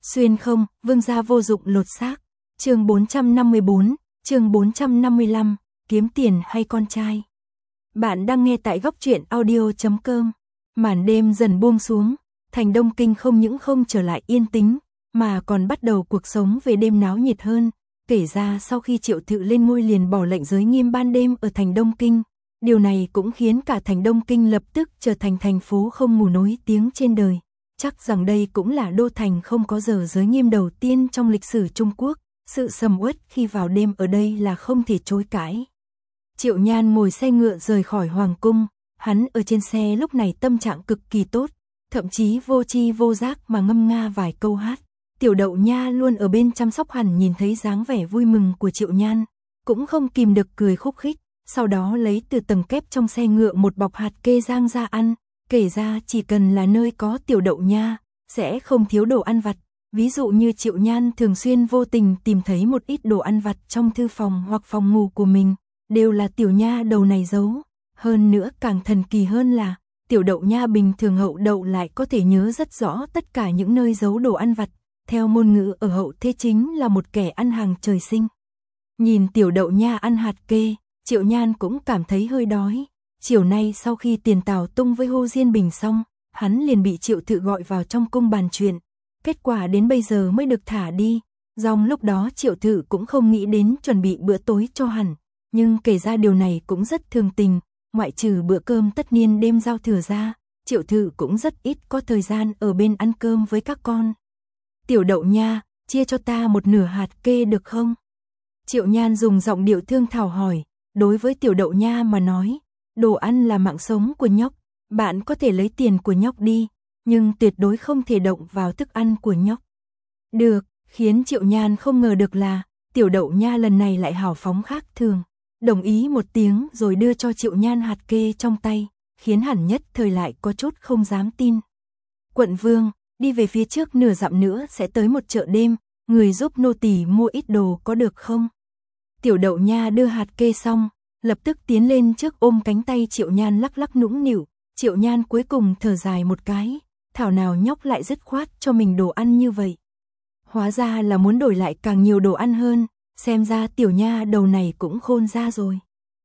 Xuyên không, vương gia vô dụng lột xác. Chương 454, chương 455, kiếm tiền hay con trai. Bạn đang nghe tại góc truyện audio.com. Màn đêm dần buông xuống, thành Đông Kinh không những không trở lại yên tĩnh, mà còn bắt đầu cuộc sống về đêm náo nhiệt hơn. Kể ra sau khi Triệu Thự lên ngôi liền bỏ lệnh giới nghiêm ban đêm ở thành Đông Kinh. Điều này cũng khiến cả thành Đông Kinh lập tức trở thành thành phố không ngủ nổi tiếng trên đời. Chắc rằng đây cũng là đô thành không có giờ giới nghiêm đầu tiên trong lịch sử Trung Quốc. Sự sầm uất khi vào đêm ở đây là không thể chối cãi. Triệu Nhan ngồi xe ngựa rời khỏi Hoàng Cung. Hắn ở trên xe lúc này tâm trạng cực kỳ tốt, thậm chí vô tri vô giác mà ngâm nga vài câu hát. Tiểu Đậu Nha luôn ở bên chăm sóc hẳn nhìn thấy dáng vẻ vui mừng của Triệu Nhan, cũng không kìm được cười khúc khích, sau đó lấy từ tầng kép trong xe ngựa một bọc hạt kê rang ra ăn. Kể ra chỉ cần là nơi có Tiểu Đậu Nha, sẽ không thiếu đồ ăn vặt. Ví dụ như Triệu Nhan thường xuyên vô tình tìm thấy một ít đồ ăn vặt trong thư phòng hoặc phòng ngủ của mình, đều là Tiểu Nha đầu này giấu. Hơn nữa càng thần kỳ hơn là, Tiểu Đậu Nha bình thường hậu đậu lại có thể nhớ rất rõ tất cả những nơi giấu đồ ăn vặt. Theo ngôn ngữ ở hậu thế chính là một kẻ ăn hàng trời sinh. Nhìn Tiểu Đậu Nha ăn hạt kê, Triệu Nhan cũng cảm thấy hơi đói. Chiều nay sau khi tiền Tào Tung với Hồ Diên Bình xong, hắn liền bị Triệu Thự gọi vào trong cung bàn chuyện. Kết quả đến bây giờ mới được thả đi. Dòng lúc đó Triệu Thự cũng không nghĩ đến chuẩn bị bữa tối cho hẳn. Nhưng kể ra điều này cũng rất thường tình. Ngoại trừ bữa cơm tất niên đêm giao thừa ra, Triệu Thự cũng rất ít có thời gian ở bên ăn cơm với các con. Tiểu Đậu Nha, chia cho ta một nửa hạt kê được không? Triệu Nhan dùng giọng điệu thương thảo hỏi. Đối với Tiểu Đậu Nha mà nói, đồ ăn là mạng sống của nhóc. Bạn có thể lấy tiền của nhóc đi, nhưng tuyệt đối không thể động vào thức ăn của nhóc. Được, khiến Triệu Nhan không ngờ được là Tiểu Đậu Nha lần này lại hào phóng khác thường. Đồng ý một tiếng rồi đưa cho Triệu Nhan hạt kê trong tay, khiến hẳn nhất thời lại có chút không dám tin. Quận Vương, đi về phía trước nửa dặm nữa sẽ tới một chợ đêm, người giúp nô tỳ mua ít đồ có được không? Tiểu Đậu Nha đưa hạt kê xong, lập tức tiến lên trước ôm cánh tay Triệu Nhan lắc lắc nũng nịu. Triệu Nhan cuối cùng thở dài một cái, thảo nào nhóc lại dứt khoát cho mình đồ ăn như vậy. Hóa ra là muốn đổi lại càng nhiều đồ ăn hơn, xem ra Tiểu Nha đầu này cũng khôn ra rồi.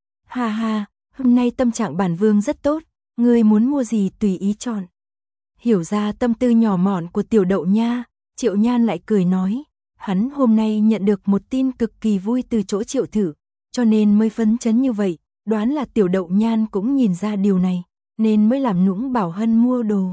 Ha ha, hôm nay tâm trạng bản vương rất tốt, ngươi muốn mua gì tùy ý chọn. Hiểu ra tâm tư nhỏ mọn của Tiểu Đậu Nha, Triệu Nhan lại cười nói, hắn hôm nay nhận được một tin cực kỳ vui từ chỗ Triệu Thự, cho nên mới phấn chấn như vậy, đoán là Tiểu Đậu Nhan cũng nhìn ra điều này, nên mới làm nũng bảo Hân mua đồ.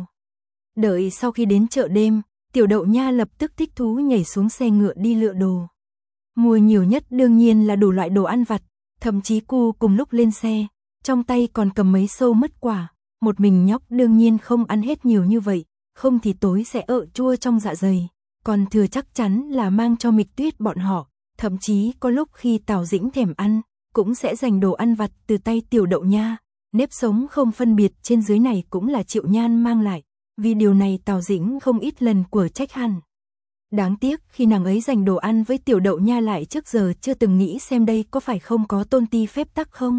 Đợi sau khi đến chợ đêm, Tiểu Đậu Nha lập tức thích thú nhảy xuống xe ngựa đi lựa đồ. Mua nhiều nhất đương nhiên là đủ loại đồ ăn vặt, thậm chí cô cùng lúc lên xe, trong tay còn cầm mấy xâu mứt quả. Một mình nhóc đương nhiên không ăn hết nhiều như vậy, không thì tối sẽ ợ chua trong dạ dày, còn thừa chắc chắn là mang cho Mịch Tuyết bọn họ, thậm chí có lúc khi Tào Dĩnh thèm ăn, cũng sẽ dành đồ ăn vặt từ tay Tiểu Đậu Nha. Nếp sống không phân biệt trên dưới này cũng là Triệu Nhan mang lại, vì điều này Tào Dĩnh không ít lần của trách hẳn. Đáng tiếc khi nàng ấy dành đồ ăn với Tiểu Đậu Nha lại trước giờ chưa từng nghĩ xem đây có phải không có tôn ti phép tắc không.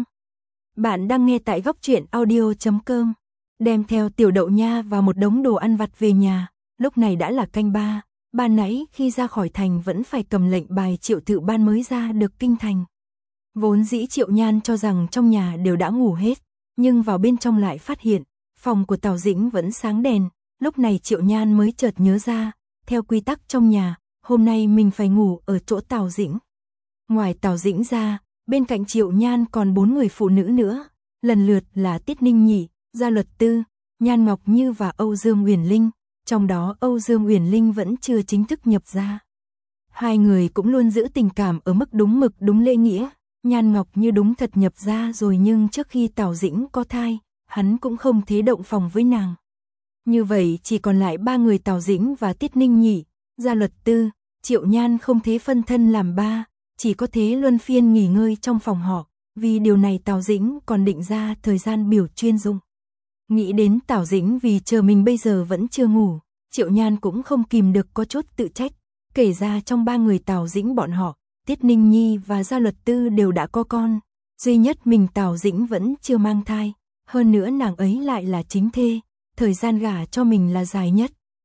Bạn đang nghe tại góc truyện audio.com. Đem theo Tiểu Đậu Nha và một đống đồ ăn vặt về nhà, lúc này đã là canh ba. Ban nãy khi ra khỏi thành vẫn phải cầm lệnh bài Triệu Thự ban mới ra được kinh thành. Vốn dĩ Triệu Nhan cho rằng trong nhà đều đã ngủ hết, nhưng vào bên trong lại phát hiện, phòng của Tào Dĩnh vẫn sáng đèn. Lúc này Triệu Nhan mới chợt nhớ ra, theo quy tắc trong nhà, hôm nay mình phải ngủ ở chỗ Tào Dĩnh. Ngoài Tào Dĩnh ra, bên cạnh Triệu Nhan còn 4 người phụ nữ nữa, lần lượt là Tiết Ninh Nhị, Gia Luật Tư, Nhan Ngọc Như và Âu Dương Uyển Linh, trong đó Âu Dương Uyển Linh vẫn chưa chính thức nhập gia. Hai người cũng luôn giữ tình cảm ở mức đúng mực đúng lễ nghĩa. Nhan Ngọc Như đúng thật nhập gia rồi, nhưng trước khi Tào Dĩnh có thai, hắn cũng không thế động phòng với nàng. Như vậy chỉ còn lại 3 người Tào Dĩnh và Tiết Ninh Nhị, Gia Luật Tư. Triệu Nhan không thế phân thân làm 3, chỉ có thế luân phiên nghỉ ngơi trong phòng họ, vì điều này Tào Dĩnh còn định ra thời gian biểu chuyên dụng. Nghĩ đến Tào Dĩnh vì chờ mình bây giờ vẫn chưa ngủ, Triệu Nhan cũng không kìm được có chút tự trách. Kể ra trong 3 người Tào Dĩnh bọn họ, Tiết Ninh Nhi và Gia Luật Tư đều đã có con, duy nhất mình Tào Dĩnh vẫn chưa mang thai, hơn nữa nàng ấy lại là chính thê, thời gian gả cho mình là dài nhất,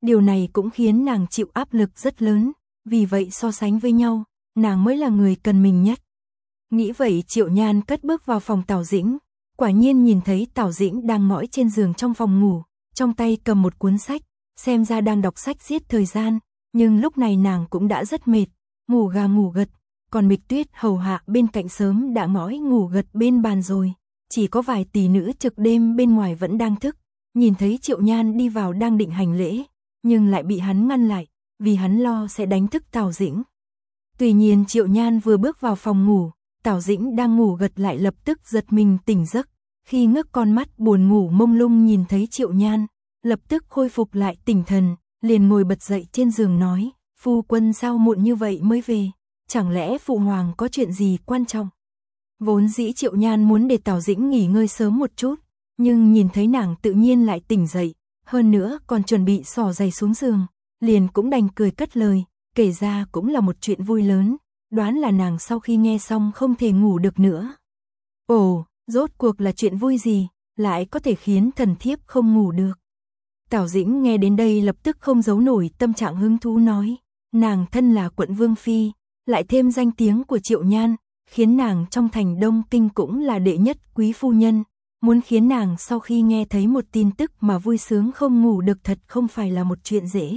Điều này cũng khiến nàng chịu áp lực rất lớn, vì vậy so sánh với nhau, nàng mới là người cần mình nhất. Nghĩ vậy Triệu Nhan cất bước vào phòng Tào Dĩnh, quả nhiên nhìn thấy Tào Dĩnh đang mỏi trên giường trong phòng ngủ, trong tay cầm một cuốn sách, xem ra đang đọc sách giết thời gian, nhưng lúc này nàng cũng đã rất mệt, ngủ gà ngủ gật, còn Mịch Tuyết hầu hạ bên cạnh sớm đã mỏi ngủ gật bên bàn rồi, chỉ có vài tỷ nữ trực đêm bên ngoài vẫn đang thức, nhìn thấy Triệu Nhan đi vào đang định hành lễ, nhưng lại bị hắn ngăn lại, vì hắn lo sẽ đánh thức Tào Dĩnh. Tuy nhiên Triệu Nhan vừa bước vào phòng ngủ, Tào Dĩnh đang ngủ gật lại lập tức giật mình tỉnh giấc, khi ngước con mắt buồn ngủ mông lung nhìn thấy Triệu Nhan, lập tức khôi phục lại tỉnh thần, liền ngồi bật dậy trên giường nói, phu quân sao muộn như vậy mới về, chẳng lẽ phụ hoàng có chuyện gì quan trọng? Vốn dĩ Triệu Nhan muốn để Tào Dĩnh nghỉ ngơi sớm một chút, nhưng nhìn thấy nàng tự nhiên lại tỉnh dậy, hơn nữa còn chuẩn bị xỏ giày xuống giường, liền cũng đành cười cất lời, kể ra cũng là một chuyện vui lớn, đoán là nàng sau khi nghe xong không thể ngủ được nữa. Ồ, rốt cuộc là chuyện vui gì, lại có thể khiến thần thiếp không ngủ được. Tào Dĩnh nghe đến đây lập tức không giấu nổi tâm trạng hứng thú nói, nàng thân là quận vương phi, lại thêm danh tiếng của Triệu Nhan, khiến nàng trong thành Đông Kinh cũng là đệ nhất quý phu nhân, muốn khiến nàng sau khi nghe thấy một tin tức mà vui sướng không ngủ được thật không phải là một chuyện dễ.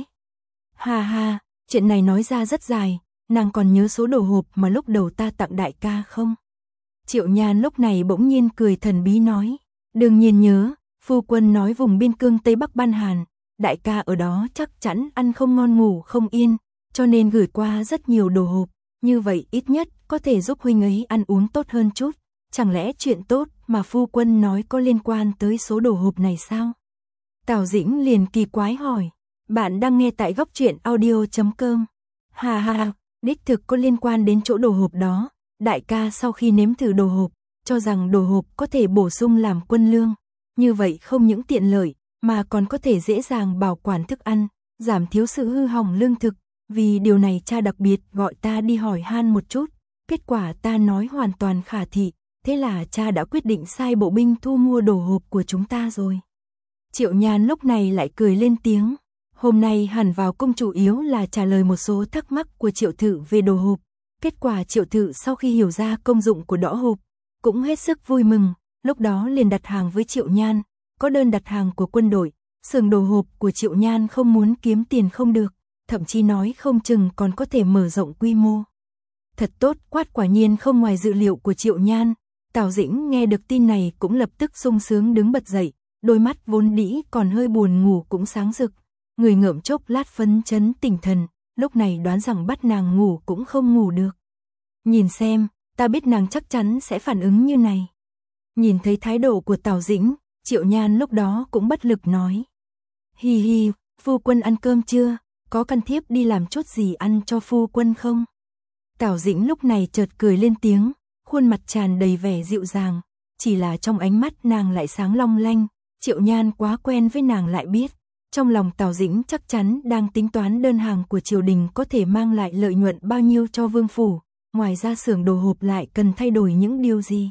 Ha ha, chuyện này nói ra rất dài, nàng còn nhớ số đồ hộp mà lúc đầu ta tặng đại ca không? Triệu Nhan lúc này bỗng nhiên cười thần bí nói, đương nhiên nhớ, phu quân nói vùng biên cương Tây Bắc Ban Hàn, đại ca ở đó chắc chắn ăn không ngon ngủ không yên, cho nên gửi qua rất nhiều đồ hộp, như vậy ít nhất có thể giúp huynh ấy ăn uống tốt hơn chút, chẳng lẽ chuyện tốt mà phu quân nói có liên quan tới số đồ hộp này sao? Tào Dĩnh liền kỳ quái hỏi, bạn đang nghe tại góc truyện audio.com. Ha ha, đích thực có liên quan đến chỗ đồ hộp đó, đại ca sau khi nếm thử đồ hộp, cho rằng đồ hộp có thể bổ sung làm quân lương, như vậy không những tiện lợi, mà còn có thể dễ dàng bảo quản thức ăn, giảm thiếu sự hư hỏng lương thực, vì điều này cha đặc biệt gọi ta đi hỏi han một chút, kết quả ta nói hoàn toàn khả thị, thế là cha đã quyết định sai bộ binh thu mua đồ hộp của chúng ta rồi. Triệu Nhan lúc này lại cười lên tiếng, hôm nay hẳn vào cung chủ yếu là trả lời một số thắc mắc của Triệu Thự về đồ hộp, kết quả Triệu Thự sau khi hiểu ra công dụng của đõ hộp, cũng hết sức vui mừng, lúc đó liền đặt hàng với Triệu Nhan, có đơn đặt hàng của quân đội, xưởng đồ hộp của Triệu Nhan không muốn kiếm tiền không được, thậm chí nói không chừng còn có thể mở rộng quy mô. Thật tốt, quát quả nhiên không ngoài dự liệu của Triệu Nhan. Tào Dĩnh nghe được tin này cũng lập tức sung sướng đứng bật dậy, đôi mắt vốn đĩ còn hơi buồn ngủ cũng sáng rực, người ngợm chốc lát phấn chấn tỉnh thần, lúc này đoán rằng bắt nàng ngủ cũng không ngủ được. Nhìn xem, ta biết nàng chắc chắn sẽ phản ứng như này. Nhìn thấy thái độ của Tào Dĩnh, Triệu Nhan lúc đó cũng bất lực nói. Hi hi, phu quân ăn cơm chưa, có cần thiếp đi làm chút gì ăn cho phu quân không? Tào Dĩnh lúc này chợt cười lên tiếng, khuôn mặt tràn đầy vẻ dịu dàng, chỉ là trong ánh mắt nàng lại sáng long lanh, Triệu Nhan quá quen với nàng lại biết, trong lòng Tào Dĩnh chắc chắn đang tính toán đơn hàng của triều đình có thể mang lại lợi nhuận bao nhiêu cho vương phủ, ngoài ra xưởng đồ hộp lại cần thay đổi những điều gì.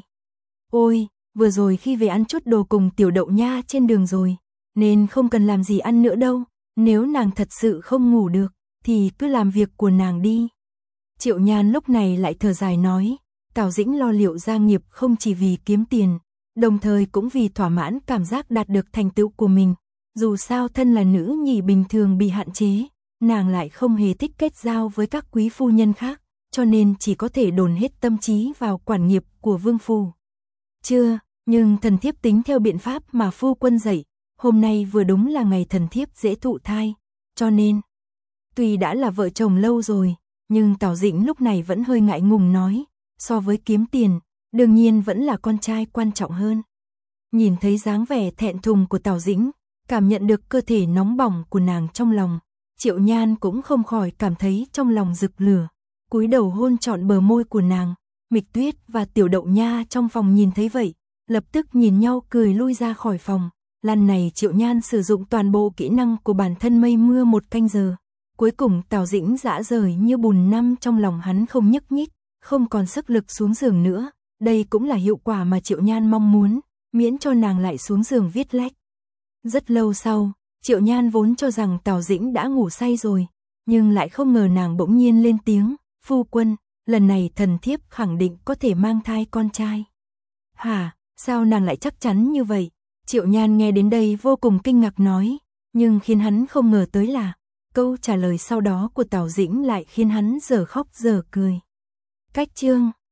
Ôi, vừa rồi khi về ăn chút đồ cùng tiểu đậu nha trên đường rồi, nên không cần làm gì ăn nữa đâu, nếu nàng thật sự không ngủ được, thì cứ làm việc của nàng đi. Triệu Nhan lúc này lại thở dài nói, Tào Dĩnh lo liệu gia nghiệp không chỉ vì kiếm tiền, đồng thời cũng vì thỏa mãn cảm giác đạt được thành tựu của mình. Dù sao thân là nữ nhì bình thường bị hạn chế, nàng lại không hề thích kết giao với các quý phu nhân khác, cho nên chỉ có thể dồn hết tâm trí vào quản nghiệp của vương phủ. Chưa, nhưng thần thiếp tính theo biện pháp mà phu quân dạy, hôm nay vừa đúng là ngày thần thiếp dễ thụ thai, cho nên, tuy đã là vợ chồng lâu rồi, nhưng Tào Dĩnh lúc này vẫn hơi ngại ngùng nói, so với kiếm tiền, đương nhiên vẫn là con trai quan trọng hơn. Nhìn thấy dáng vẻ thẹn thùng của Tào Dĩnh, cảm nhận được cơ thể nóng bỏng của nàng trong lòng, Triệu Nhan cũng không khỏi cảm thấy trong lòng rực lửa, cúi đầu hôn trọn bờ môi của nàng. Mịch Tuyết và Tiểu Đậu Nha trong phòng nhìn thấy vậy, lập tức nhìn nhau cười lui ra khỏi phòng. Lần này Triệu Nhan sử dụng toàn bộ kỹ năng của bản thân mây mưa 1 canh giờ. Cuối cùng Tào Dĩnh dã rời như bùn năm trong lòng hắn không nhúc nhích, không còn sức lực xuống giường nữa. Đây cũng là hiệu quả mà Triệu Nhan mong muốn, miễn cho nàng lại xuống giường viết lách. Rất lâu sau, Triệu Nhan vốn cho rằng Tào Dĩnh đã ngủ say rồi, nhưng lại không ngờ nàng bỗng nhiên lên tiếng, phu quân, lần này thần thiếp khẳng định có thể mang thai con trai. Hả, sao nàng lại chắc chắn như vậy? Triệu Nhan nghe đến đây vô cùng kinh ngạc nói, nhưng khiến hắn không ngờ tới là, câu trả lời sau đó của Tào Dĩnh lại khiến hắn giờ khóc giờ cười. Cách chương